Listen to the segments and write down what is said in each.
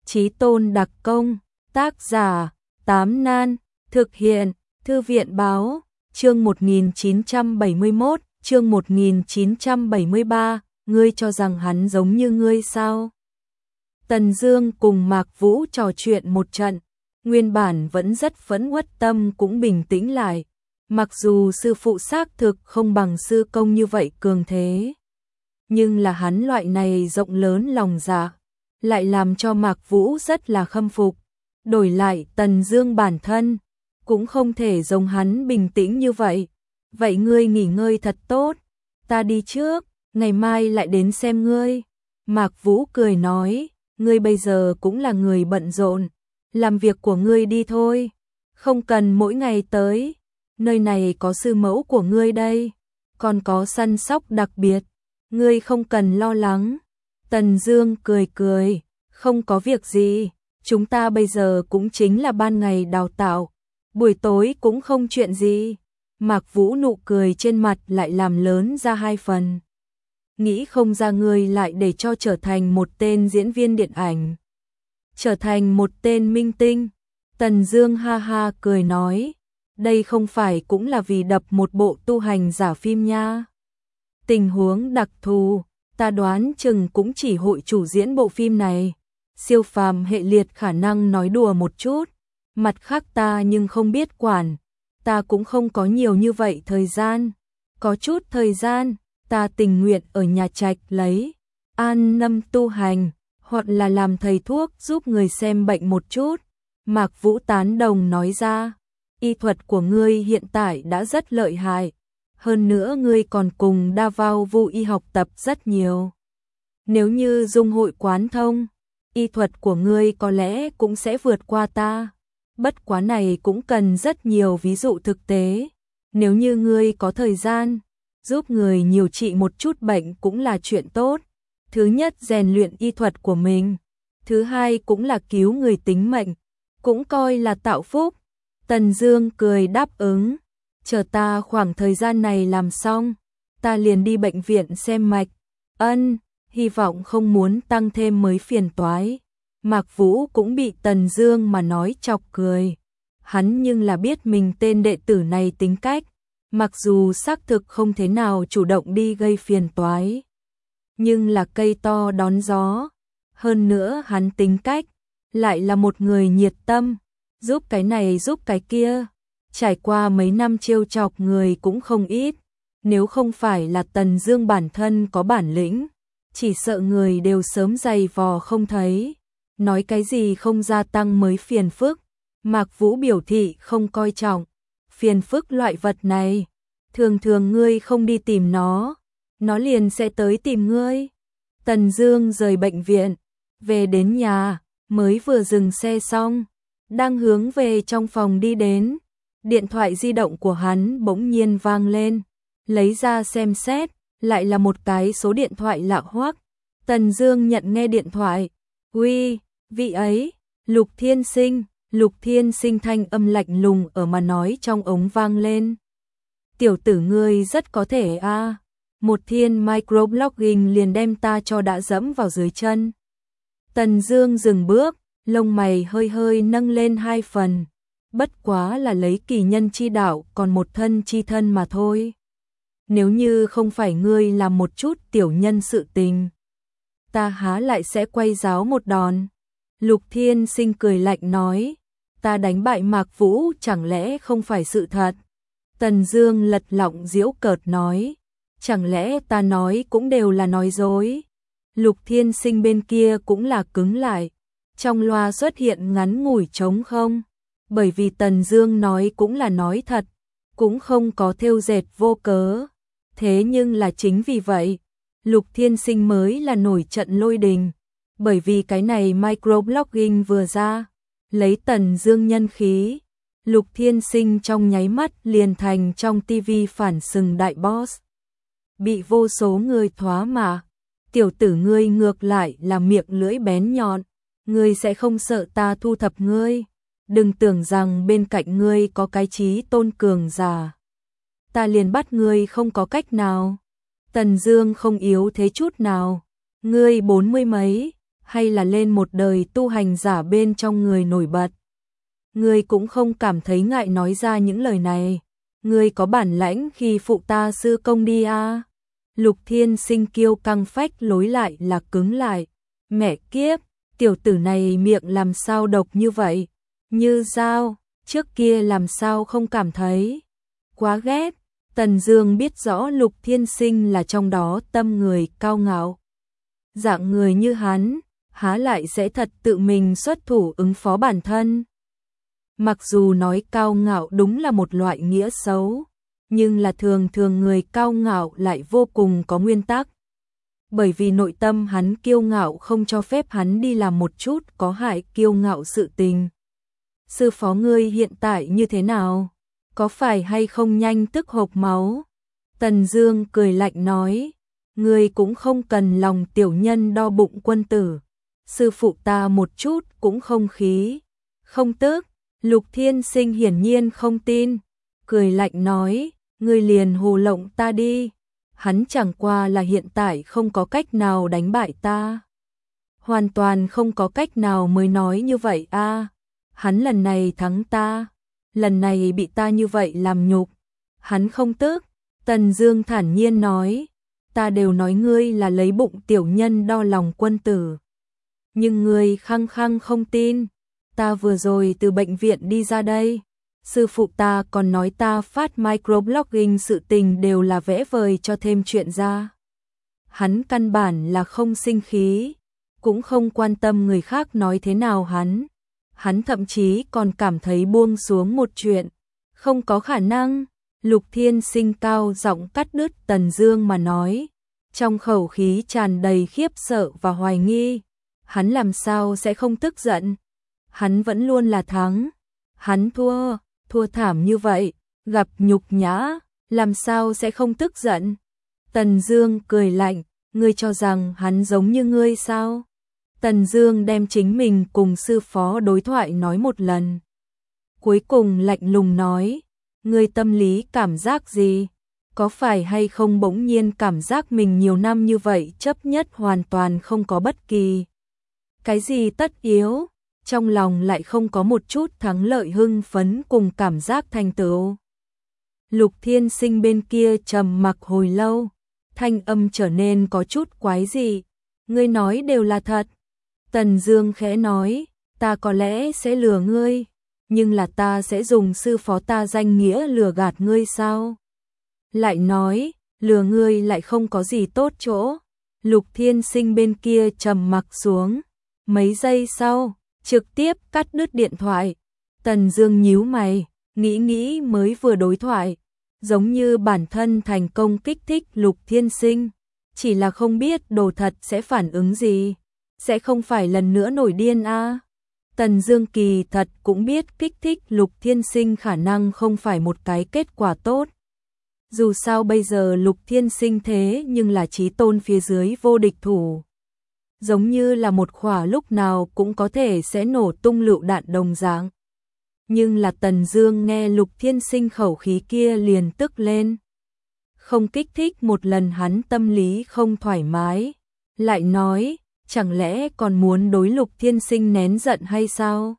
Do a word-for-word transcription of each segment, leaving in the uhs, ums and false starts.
Chí Tôn đặc công, tác giả, Tám Nan, thực hiện, Thư viện báo, chương một nghìn chín trăm bảy mươi mốt, chương một nghìn chín trăm bảy mươi ba, ngươi cho rằng hắn giống như ngươi sao? Tần Dương cùng Mạc Vũ trò chuyện một trận, nguyên bản vẫn rất phẫn uất tâm cũng bình tĩnh lại. Mặc dù sư phụ xác thực không bằng sư công như vậy cường thế, nhưng là hắn loại này rộng lớn lòng dạ, lại làm cho Mạc Vũ rất là khâm phục. Đổi lại Tần Dương bản thân, cũng không thể giống hắn bình tĩnh như vậy. Vậy ngươi nghỉ ngơi thật tốt, ta đi trước, ngày mai lại đến xem ngươi. Mạc Vũ cười nói, ngươi bây giờ cũng là người bận rộn, làm việc của ngươi đi thôi, không cần mỗi ngày tới. Nơi này có sư mẫu của ngươi đây, còn có săn sóc đặc biệt, ngươi không cần lo lắng. Tần Dương cười cười, không có việc gì, chúng ta bây giờ cũng chính là ban ngày đào tạo, buổi tối cũng không chuyện gì. Mạc Vũ nụ cười trên mặt lại làm lớn ra hai phần. Nghĩ không ra ngươi lại để cho trở thành một tên diễn viên điện ảnh, trở thành một tên minh tinh. Tần Dương ha ha cười nói, đây không phải cũng là vì đập một bộ tu hành giả phim nha. Tình huống đặc thù, ta đoán chừng cũng chỉ hội chủ diễn bộ phim này. Siêu phàm hệ liệt khả năng nói đùa một chút, mặt khác ta nhưng không biết quản, ta cũng không có nhiều như vậy thời gian. Có chút thời gian, ta tình nguyện ở nhà trạch lấy, an tâm tu hành, hoặc là làm thầy thuốc giúp người xem bệnh một chút. Mạc Vũ tán đồng nói ra, y thuật của ngươi hiện tại đã rất lợi hại, hơn nữa ngươi còn cùng Đa Vào Vu y học tập rất nhiều. Nếu như dung hội quán thông, y thuật của ngươi có lẽ cũng sẽ vượt qua ta. Bất quá này cũng cần rất nhiều ví dụ thực tế. Nếu như ngươi có thời gian, giúp người nhiều trị một chút bệnh cũng là chuyện tốt. Thứ nhất rèn luyện y thuật của mình, thứ hai cũng là cứu người tính mệnh, cũng coi là tạo phúc. Tần Dương cười đáp ứng, chờ ta khoảng thời gian này làm xong, ta liền đi bệnh viện xem mạch. Ân, hy vọng không muốn tăng thêm mới phiền toái. Mạc Vũ cũng bị Tần Dương mà nói chọc cười. Hắn nhưng là biết mình tên đệ tử này tính cách, mặc dù xác thực không thế nào chủ động đi gây phiền toái, nhưng là cây to đón gió. Hơn nữa hắn tính cách lại là một người nhiệt tâm, giúp cái này giúp cái kia. Trải qua mấy năm trêu chọc người cũng không ít. Nếu không phải là Tần Dương bản thân có bản lĩnh, chỉ sợ người đều sớm giày vò không thấy. Nói cái gì không gia tăng mới phiền phức. Mạc Vũ biểu thị không coi trọng phiền phức loại vật này. Thường thường ngươi không đi tìm nó, nó liền sẽ tới tìm ngươi. Tần Dương rời bệnh viện, về đến nhà, mới vừa dừng xe xong, đang hướng về trong phòng đi đến. Điện thoại di động của hắn bỗng nhiên vang lên, lấy ra xem xét, lại là một cái số điện thoại lạ hoắc. Tần Dương nhận nghe điện thoại, "Uy, vị ấy, Lục Thiên Sinh." Lục Thiên Sinh thanh âm lạnh lùng ở mà nói trong ống vang lên. "Tiểu tử ngươi rất có thể a, à. Một thiên microblogging liền đem ta cho đã dẫm vào dưới chân." Tần Dương dừng bước, lông mày hơi hơi nâng lên hai phần. Bất quá là lấy kỳ nhân chi đạo còn một thân chi thân mà thôi. Nếu như không phải ngươi làm một chút tiểu nhân sự tình, ta há lại sẽ quay giáo một đòn. Lục Thiên Sinh cười lạnh nói, ta đánh bại Mạc Vũ chẳng lẽ không phải sự thật? Tần Dương lật lọng giễu cợt nói, chẳng lẽ ta nói cũng đều là nói dối? Lục Thiên Sinh bên kia cũng là cứng lại, trong loa xuất hiện ngắn ngủi trống không, bởi vì Tần Dương nói cũng là nói thật, cũng không có thêu dệt vô cớ. Thế nhưng là chính vì vậy, Lục Thiên Sinh mới là nổi trận lôi đình, bởi vì cái này microblogging vừa ra, lấy Tần Dương nhân khí, Lục Thiên Sinh trong nháy mắt liền thành trong ti vi phản sừng đại boss. Bị vô số người thoá mạ, tiểu tử ngươi ngược lại là miệng lưỡi bén nhọn, ngươi sẽ không sợ ta thu thập ngươi, đừng tưởng rằng bên cạnh ngươi có cái chí tôn cường giả, ta liền bắt ngươi không có cách nào. Tần Dương không yếu thế chút nào, ngươi bốn mươi mấy, hay là lên một đời tu hành giả bên trong người nổi bật. Ngươi cũng không cảm thấy ngại nói ra những lời này. Ngươi có bản lãnh khi phụ ta sư công đi à? Lục Thiên Sinh kiêu căng phách lối lại là cứng lại. Mẹ kiếp, tiểu tử này miệng làm sao độc như vậy? Như dao, trước kia làm sao không cảm thấy? Quá ghét. Tần Dương biết rõ Lục Thiên Sinh là trong đó tâm người cao ngạo. Dạng người như hắn, há lại sẽ thật tự mình xuất thủ ứng phó bản thân. Mặc dù nói cao ngạo đúng là một loại nghĩa xấu, nhưng là thường thường người cao ngạo lại vô cùng có nguyên tắc. Bởi vì nội tâm hắn kiêu ngạo không cho phép hắn đi làm một chút có hại kiêu ngạo sự tình. Sư phó ngươi hiện tại như thế nào? Có phải hay không nhanh tức hộc máu? Tần Dương cười lạnh nói, ngươi cũng không cần lòng tiểu nhân đo bụng quân tử. Sư phụ ta một chút cũng không khí, không tức. Lục Thiên Sinh hiển nhiên không tin, cười lạnh nói, ngươi liền hồ lộng ta đi. Hắn chẳng qua là hiện tại không có cách nào đánh bại ta. Hoàn toàn không có cách nào mới nói như vậy a. À. Hắn lần này thắng ta, lần này bị ta như vậy làm nhục. Hắn không tức. Tần Dương thản nhiên nói, ta đều nói ngươi là lấy bụng tiểu nhân đo lòng quân tử. Nhưng ngươi khăng khăng không tin. Ta vừa rồi từ bệnh viện đi ra đây, sư phụ ta còn nói ta phát microblogging sự tình đều là vẽ vời cho thêm chuyện ra. Hắn căn bản là không sinh khí, cũng không quan tâm người khác nói thế nào hắn. Hắn thậm chí còn cảm thấy buông xuống một chuyện, không có khả năng. Lục Thiên Sinh cao giọng cắt đứt Tần Dương mà nói, trong khẩu khí tràn đầy khiếp sợ và hoài nghi. Hắn làm sao sẽ không tức giận? Hắn vẫn luôn là thắng. Hắn thua, thua thảm như vậy, gặp nhục nhã, làm sao sẽ không tức giận? Tần Dương cười lạnh, ngươi cho rằng hắn giống như ngươi sao? Tần Dương đem chính mình cùng sư phó đối thoại nói một lần. Cuối cùng lạnh lùng nói, ngươi tâm lý cảm giác gì? Có phải hay không bỗng nhiên cảm giác mình nhiều năm như vậy chấp nhất hoàn toàn không có bất kỳ cái gì tất yếu? Trong lòng lại không có một chút thắng lợi hưng phấn cùng cảm giác thành tựu. Lục Thiên Sinh bên kia trầm mặc hồi lâu, thanh âm trở nên có chút quái dị. Ngươi nói đều là thật. Tần Dương khẽ nói, ta có lẽ sẽ lừa ngươi, nhưng là ta sẽ dùng sư phó ta danh nghĩa lừa gạt ngươi sao? Lại nói, lừa ngươi lại không có gì tốt chỗ. Lục Thiên Sinh bên kia trầm mặc xuống, mấy giây sau trực tiếp cắt đứt điện thoại. Tần Dương nhíu mày, nghĩ nghĩ mới vừa đối thoại, giống như bản thân thành công kích thích Lục Thiên Sinh, chỉ là không biết đồ thật sẽ phản ứng gì, sẽ không phải lần nữa nổi điên a. À. Tần Dương kỳ thật cũng biết kích thích Lục Thiên Sinh khả năng không phải một cái kết quả tốt. Dù sao bây giờ Lục Thiên Sinh thế nhưng là chí tôn phía dưới vô địch thủ. Giống như là một khỏa lúc nào cũng có thể sẽ nổ tung lựu đạn đồng dạng. Nhưng là Tần Dương nghe Lục Thiên Sinh khẩu khí kia liền tức lên. Không kích thích một lần hắn tâm lý không thoải mái. Lại nói, chẳng lẽ còn muốn đối Lục Thiên Sinh nén giận hay sao?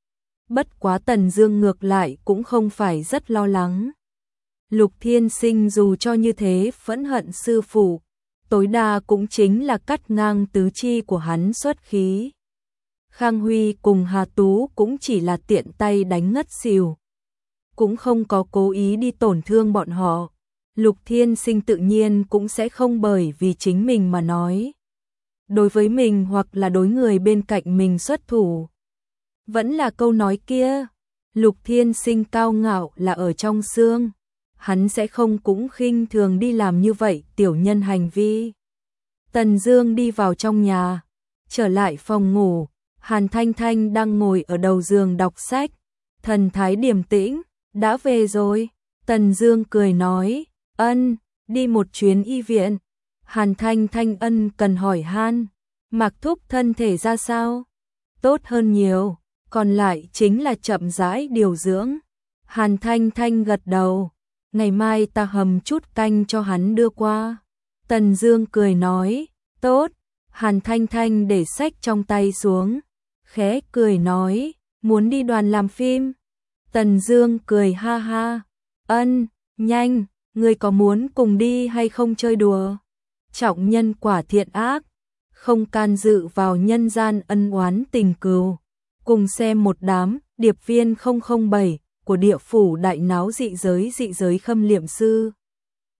Bất quá Tần Dương ngược lại cũng không phải rất lo lắng. Lục Thiên Sinh dù cho như thế phẫn hận sư phụ, tối đa cũng chính là cắt ngang tứ chi của hắn xuất khí. Khang Huy cùng Hà Tú cũng chỉ là tiện tay đánh ngất xỉu, cũng không có cố ý đi tổn thương bọn họ. Lục Thiên Sinh tự nhiên cũng sẽ không bởi vì chính mình mà nói. Đối với mình hoặc là đối người bên cạnh mình xuất thủ. Vẫn là câu nói kia, Lục Thiên Sinh cao ngạo là ở trong xương. Hắn sẽ không cũng khinh thường đi làm như vậy tiểu nhân hành vi. Tần Dương đi vào trong nhà, trở lại phòng ngủ, Hàn Thanh Thanh đang ngồi ở đầu giường đọc sách, thần thái điềm tĩnh. Đã về rồi? Tần Dương cười nói, ân, đi một chuyến y viện. Hàn Thanh Thanh ân cần hỏi han, Mạc Thúc thân thể ra sao? Tốt hơn nhiều, còn lại chính là chậm rãi điều dưỡng. Hàn Thanh Thanh gật đầu, ngày mai ta hầm chút canh cho hắn đưa qua. Tần Dương cười nói, tốt. Hàn Thanh Thanh để sách trong tay xuống, khẽ cười nói, muốn đi đoàn làm phim? Tần Dương cười ha ha, ân, nhanh, ngươi có muốn cùng đi hay không chơi đùa? Trọng nhân quả thiện ác, không can dự vào nhân gian ân oán tình cừu. Cùng xem một đám điệp viên không không bảy của địa phủ đại náo dị giới dị giới Khâm Liệm Sư.